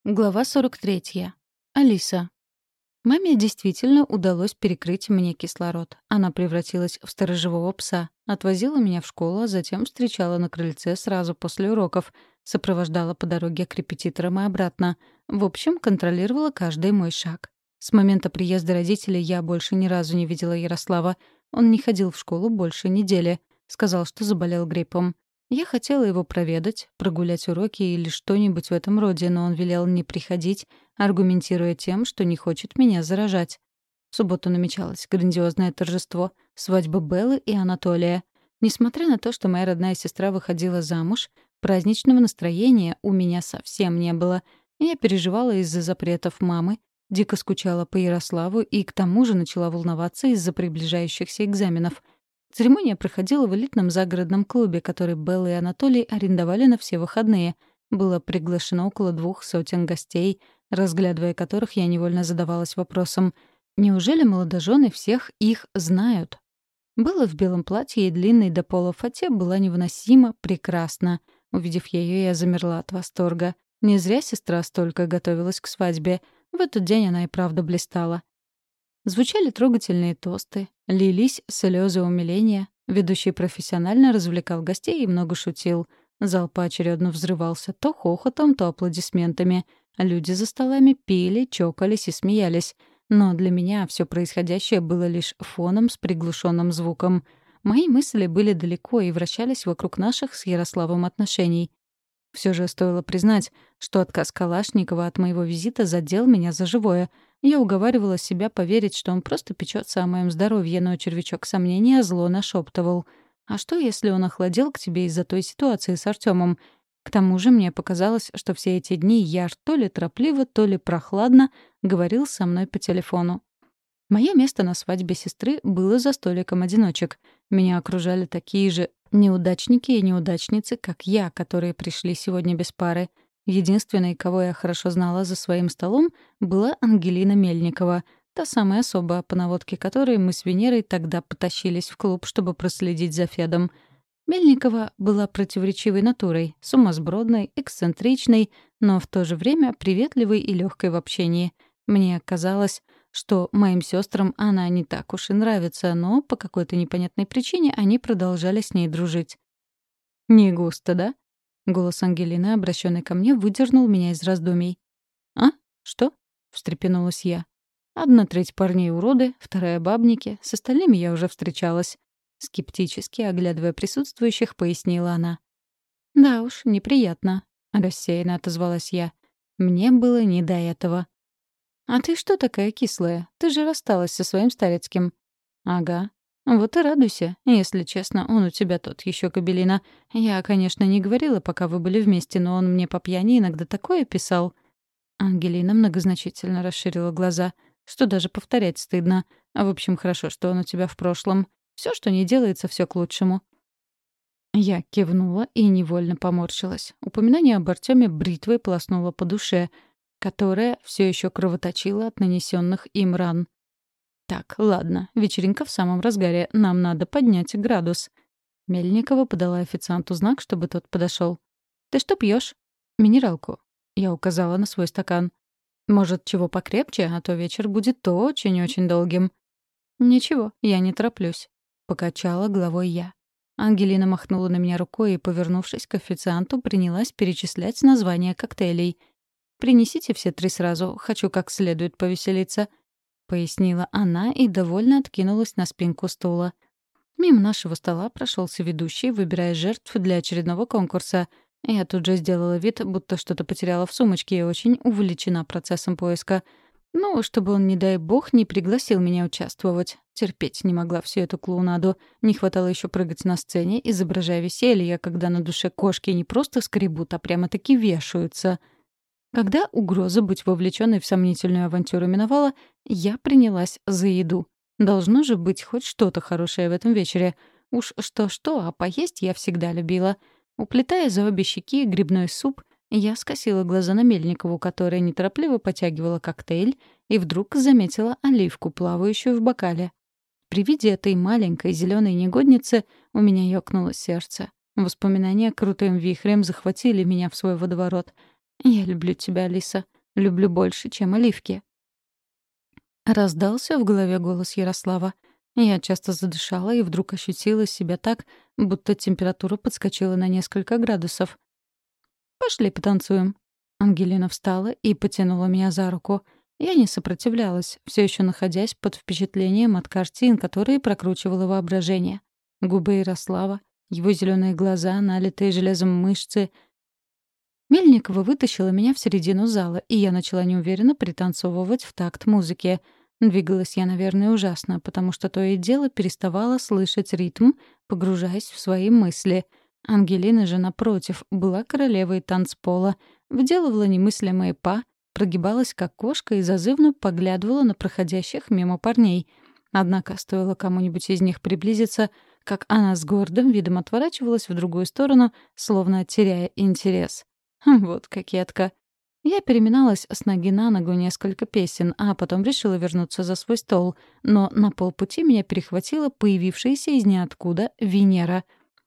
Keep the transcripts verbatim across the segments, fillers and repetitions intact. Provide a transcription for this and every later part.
Глава сорок третья. Алиса. Маме действительно удалось перекрыть мне кислород. Она превратилась в сторожевого пса, отвозила меня в школу, а затем встречала на крыльце сразу после уроков, сопровождала по дороге к репетиторам и обратно. В общем, контролировала каждый мой шаг. С момента приезда родителей я больше ни разу не видела Ярослава. Он не ходил в школу больше недели. Сказал, что заболел гриппом. Я хотела его проведать, прогулять уроки или что-нибудь в этом роде, но он велел не приходить, аргументируя тем, что не хочет меня заражать. В субботу намечалось грандиозное торжество — свадьба Беллы и Анатолия. Несмотря на то, что моя родная сестра выходила замуж, праздничного настроения у меня совсем не было. Я переживала из-за запретов мамы, дико скучала по Ярославу и к тому же начала волноваться из-за приближающихся экзаменов. Церемония проходила в элитном загородном клубе, который Белла и Анатолий арендовали на все выходные. Было приглашено около двух сотен гостей, разглядывая которых я невольно задавалась вопросом: неужели молодожены всех их знают? Белла в белом платье и длинной до пола фате была невыносимо прекрасна. Увидев ее, я замерла от восторга. Не зря сестра столько готовилась к свадьбе. В этот день она и правда блистала. Звучали трогательные тосты, лились слезы умиления. Ведущий профессионально развлекал гостей и много шутил. Зал поочередно взрывался то хохотом, то аплодисментами. Люди за столами пили, чокались и смеялись. Но для меня все происходящее было лишь фоном с приглушенным звуком. Мои мысли были далеко и вращались вокруг наших с Ярославом отношений. Все же стоило признать, что отказ Калашникова от моего визита задел меня за живое. Я уговаривала себя поверить, что он просто печется о моем здоровье, но червячок сомнения зло нашептывал: «А что, если он охладел к тебе из-за той ситуации с Артемом?» К тому же мне показалось, что все эти дни Яр то ли торопливо, то ли прохладно говорил со мной по телефону. Мое место на свадьбе сестры было за столиком одиночек. Меня окружали такие же неудачники и неудачницы, как я, которые пришли сегодня без пары. Единственной, кого я хорошо знала за своим столом, была Ангелина Мельникова, та самая особа, по наводке которой мы с Венерой тогда потащились в клуб, чтобы проследить за Федом. Мельникова была противоречивой натурой, сумасбродной, эксцентричной, но в то же время приветливой и легкой в общении. Мне казалось, что моим сестрам она не так уж и нравится, но по какой-то непонятной причине они продолжали с ней дружить. «Не густо, да?» Голос Ангелины, обращенный ко мне, выдернул меня из раздумий. «А? Что?» — встрепенулась я. «Одна треть парней уроды, вторая — бабники, с остальными я уже встречалась». Скептически, оглядывая присутствующих, пояснила она. «Да уж, неприятно», — рассеянно отозвалась я. Мне было не до этого. «А ты что такая кислая? Ты же рассталась со своим Старецким». «Ага. Вот и радуйся. Если честно, он у тебя тот еще кобелина. Я, конечно, не говорила, пока вы были вместе, но он мне по пьяни иногда такое писал». Ангелина многозначительно расширила глаза, что даже повторять стыдно. В общем, хорошо, что он у тебя в прошлом. Все, что не делается, все к лучшему. Я кивнула и невольно поморщилась. Упоминание об Артеме бритвой полоснуло по душе, которая все еще кровоточила от нанесенных им ран. «Так, ладно, вечеринка в самом разгаре. Нам надо поднять градус». Мельникова подала официанту знак, чтобы тот подошел. «Ты что пьешь? «Минералку». Я указала на свой стакан. «Может, чего покрепче, а то вечер будет очень-очень долгим». «Ничего, я не тороплюсь», — покачала головой я. Ангелина махнула на меня рукой и, повернувшись к официанту, принялась перечислять названия коктейлей. «Принесите все три сразу, хочу как следует повеселиться», — пояснила она и довольно откинулась на спинку стула. Мимо нашего стола прошелся ведущий, выбирая жертв для очередного конкурса. Я тут же сделала вид, будто что-то потеряла в сумочке и очень увлечена процессом поиска. Ну, чтобы он, не дай бог, не пригласил меня участвовать. Терпеть не могла всю эту клоунаду. Не хватало еще прыгать на сцене, изображая веселье, когда на душе кошки не просто скребут, а прямо-таки вешаются. Когда угроза быть вовлеченной в сомнительную авантюру миновала, я принялась за еду. Должно же быть хоть что-то хорошее в этом вечере. Уж что-что, а поесть я всегда любила. Уплетая за обе щеки грибной суп, я скосила глаза на Мельникову, которая неторопливо потягивала коктейль, и вдруг заметила оливку, плавающую в бокале. При виде этой маленькой зеленой негодницы у меня ёкнуло сердце. Воспоминания крутым вихрем захватили меня в свой водоворот. «Я люблю тебя, Алиса», Люблю больше, чем оливки». Раздался в голове голос Ярослава. Я часто задышала и вдруг ощутила себя так, будто температура подскочила на несколько градусов. «Пошли потанцуем». Ангелина встала и потянула меня за руку. Я не сопротивлялась, все еще находясь под впечатлением от картин, которые прокручивало воображение. Губы Ярослава, его зеленые глаза, налитые железом мышцы. Мельникова вытащила меня в середину зала, и я начала неуверенно пританцовывать в такт музыки. Двигалась я, наверное, ужасно, потому что то и дело переставала слышать ритм, погружаясь в свои мысли. Ангелина же, напротив, была королевой танцпола, вделывала немыслимые па, прогибалась как кошка и зазывно поглядывала на проходящих мимо парней. Однако стоило кому-нибудь из них приблизиться, как она с гордым видом отворачивалась в другую сторону, словно теряя интерес. Хм, вот кокетка. Я переминалась с ноги на ногу несколько песен, а потом решила вернуться за свой стол, но на полпути меня перехватила появившаяся из ниоткуда Венера.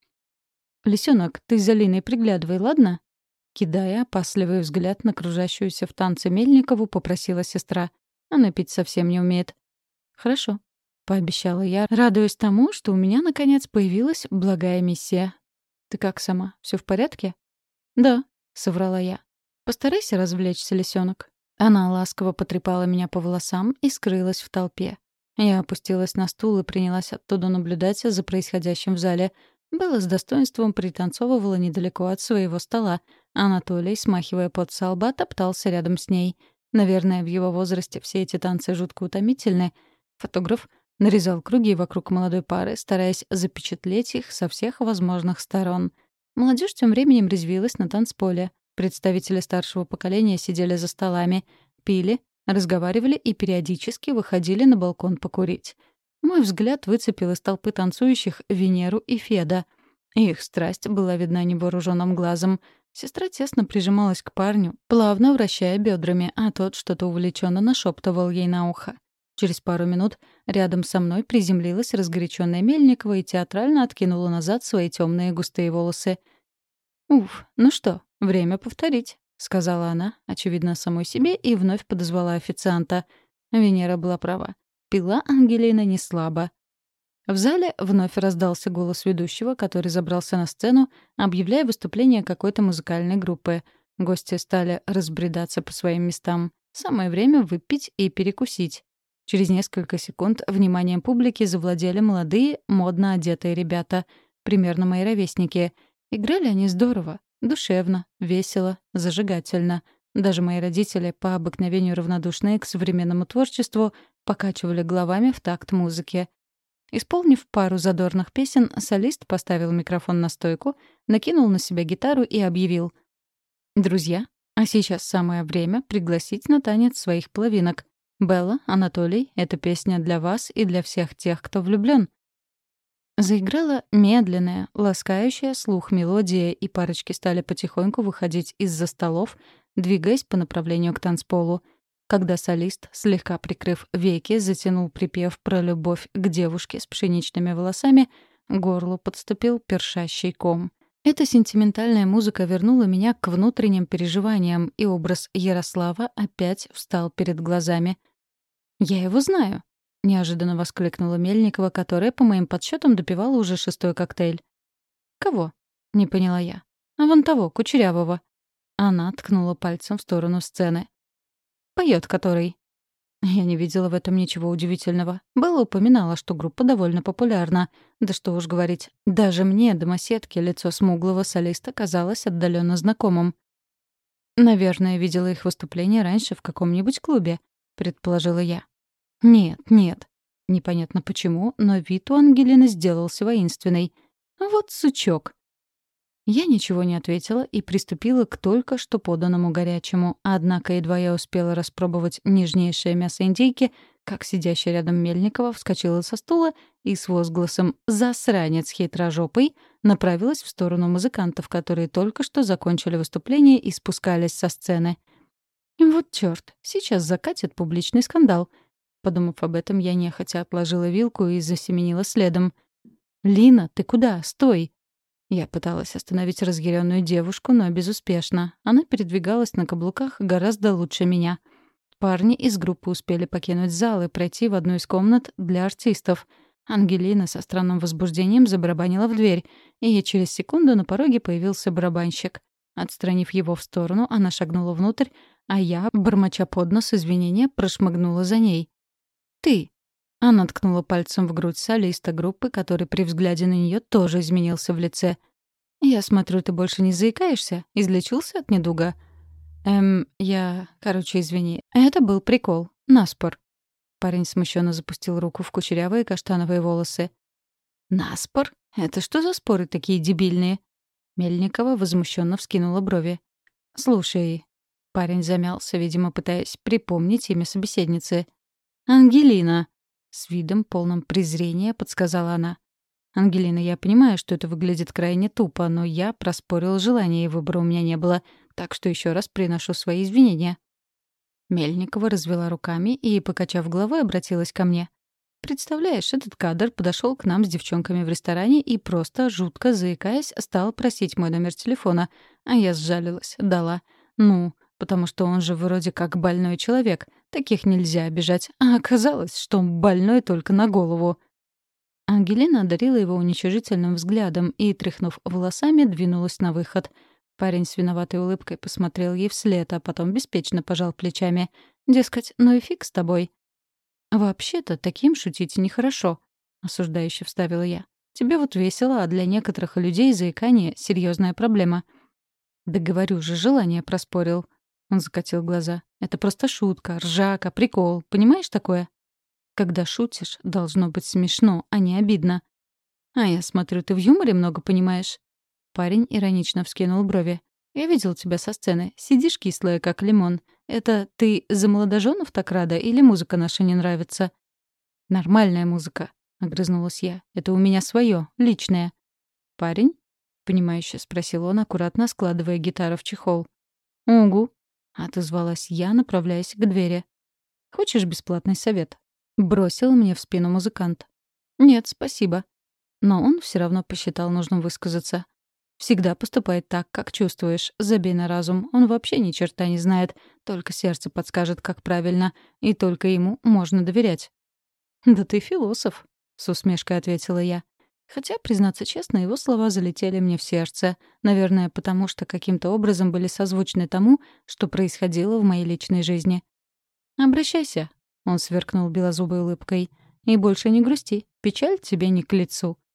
«Лисёнок, ты за Линой приглядывай, ладно?» Кидая опасливый взгляд на кружащуюся в танце Мельникову, попросила сестра. Она пить совсем не умеет. «Хорошо», — пообещала я, радуясь тому, что у меня, наконец, появилась благая миссия. «Ты как сама? Все в порядке?» «Да», — соврала я. «Постарайся развлечься, лисёнок». Она ласково потрепала меня по волосам и скрылась в толпе. Я опустилась на стул и принялась оттуда наблюдать за происходящим в зале. Белла с достоинством пританцовывала недалеко от своего стола. Анатолий, смахивая пот со лба, топтался рядом с ней. Наверное, в его возрасте все эти танцы жутко утомительны. Фотограф нарезал круги вокруг молодой пары, стараясь запечатлеть их со всех возможных сторон. Молодежь тем временем резвилась на танцполе. Представители старшего поколения сидели за столами, пили, разговаривали и периодически выходили на балкон покурить. Мой взгляд выцепил из толпы танцующих Венеру и Феда. Их страсть была видна невооруженным глазом. Сестра тесно прижималась к парню, плавно вращая бедрами, а тот что-то увлеченно нашептывал ей на ухо. Через пару минут рядом со мной приземлилась разгоряченная Мельникова и театрально откинула назад свои темные густые волосы. «Уф, ну что, время повторить», — сказала она, очевидно, самой себе, и вновь подозвала официанта. Венера была права. Пила Ангелина не слабо. В зале вновь раздался голос ведущего, который забрался на сцену, объявляя выступление какой-то музыкальной группы. Гости стали разбредаться по своим местам. Самое время выпить и перекусить. Через несколько секунд вниманием публики завладели молодые, модно одетые ребята, примерно мои ровесники. Играли они здорово, душевно, весело, зажигательно. Даже мои родители, по обыкновению равнодушные к современному творчеству, покачивали головами в такт музыки. Исполнив пару задорных песен, солист поставил микрофон на стойку, накинул на себя гитару и объявил: «Друзья, а сейчас самое время пригласить на танец своих половинок. Белла, Анатолий, эта песня для вас и для всех тех, кто влюблён». Заиграла медленная, ласкающая слух мелодия, и парочки стали потихоньку выходить из-за столов, двигаясь по направлению к танцполу. Когда солист, слегка прикрыв веки, затянул припев про любовь к девушке с пшеничными волосами, к горлу подступил першащий ком. Эта сентиментальная музыка вернула меня к внутренним переживаниям, и образ Ярослава опять встал перед глазами. «Я его знаю», — неожиданно воскликнула Мельникова, которая, по моим подсчетам, допивала уже шестой коктейль. «Кого?» — не поняла я. «А вон того, кучерявого». Она ткнула пальцем в сторону сцены. «Поёт который». Я не видела в этом ничего удивительного. Белла упоминала, что группа довольно популярна. Да что уж говорить, даже мне, домоседке, лицо смуглого солиста казалось отдаленно знакомым. «Наверное, видела их выступление раньше в каком-нибудь клубе», — предположила я. «Нет, нет». Непонятно почему, но вид у Ангелины сделался воинственный. «Вот сучок». Я ничего не ответила и приступила к только что поданному горячему. Однако едва я успела распробовать нежнейшее мясо индейки, как сидящая рядом Мельникова вскочила со стула и с возгласом «Засранец хитрожопый» направилась в сторону музыкантов, которые только что закончили выступление и спускались со сцены. «Вот чёрт, сейчас закатит публичный скандал». Подумав об этом, я нехотя отложила вилку и засеменила следом. «Лина, ты куда? Стой!» Я пыталась остановить разъяренную девушку, но безуспешно. Она передвигалась на каблуках гораздо лучше меня. Парни из группы успели покинуть зал и пройти в одну из комнат для артистов. Ангелина со странным возбуждением забарабанила в дверь, и через секунду на пороге появился барабанщик. Отстранив его в сторону, она шагнула внутрь, а я, бормоча под нос извинения, прошмыгнула за ней. «Ты!» Она ткнула пальцем в грудь солиста группы, который при взгляде на нее тоже изменился в лице. «Я смотрю, ты больше не заикаешься? Излечился от недуга?» «Эм, я... Короче, извини. Это был прикол. Наспор». Парень смущенно запустил руку в кучерявые каштановые волосы. «Наспор? Это что за споры такие дебильные?» Мельникова возмущенно вскинула брови. «Слушай...» Парень замялся, видимо, пытаясь припомнить имя собеседницы. «Ангелина!» С видом полным презрения подсказала она. «Ангелина, я понимаю, что это выглядит крайне тупо, но я проспорила желание, и выбора у меня не было, так что еще раз приношу свои извинения». Мельникова развела руками и, покачав головой, обратилась ко мне. «Представляешь, этот кадр подошел к нам с девчонками в ресторане и просто, жутко заикаясь, стал просить мой номер телефона, а я сжалилась, дала. Ну, потому что он же вроде как больной человек, таких нельзя обижать, а оказалось, что он больной только на голову». Ангелина одарила его уничижительным взглядом и, тряхнув волосами, двинулась на выход. Парень с виноватой улыбкой посмотрел ей вслед, а потом беспечно пожал плечами. Дескать, ну и фиг с тобой. «Вообще-то, таким шутить нехорошо», — осуждающе вставила я. «Тебе вот весело, а для некоторых людей заикание — серьезная проблема». «Да говорю же, желание проспорил». Он закатил глаза. «Это просто шутка, ржака, прикол. Понимаешь такое?» «Когда шутишь, должно быть смешно, а не обидно». «А я смотрю, ты в юморе много понимаешь». Парень иронично вскинул брови. «Я видел тебя со сцены. Сидишь кислая, как лимон. Это ты за молодоженов так рада или музыка наша не нравится?» «Нормальная музыка», — огрызнулась я. «Это у меня свое, личное». «Парень?» — понимающе спросил он, аккуратно складывая гитару в чехол. «Угу», — отозвалась я, направляясь к двери. «Хочешь бесплатный совет?» — бросил мне в спину музыкант. «Нет, спасибо». Но он все равно посчитал нужным высказаться. «Всегда поступает так, как чувствуешь. Забей на разум. Он вообще ни черта не знает. Только сердце подскажет, как правильно. И только ему можно доверять». «Да ты философ», — с усмешкой ответила я. Хотя, признаться честно, его слова залетели мне в сердце. Наверное, потому что каким-то образом были созвучны тому, что происходило в моей личной жизни. «Обращайся», — он сверкнул белозубой улыбкой. «И больше не грусти. Печаль тебе не к лицу».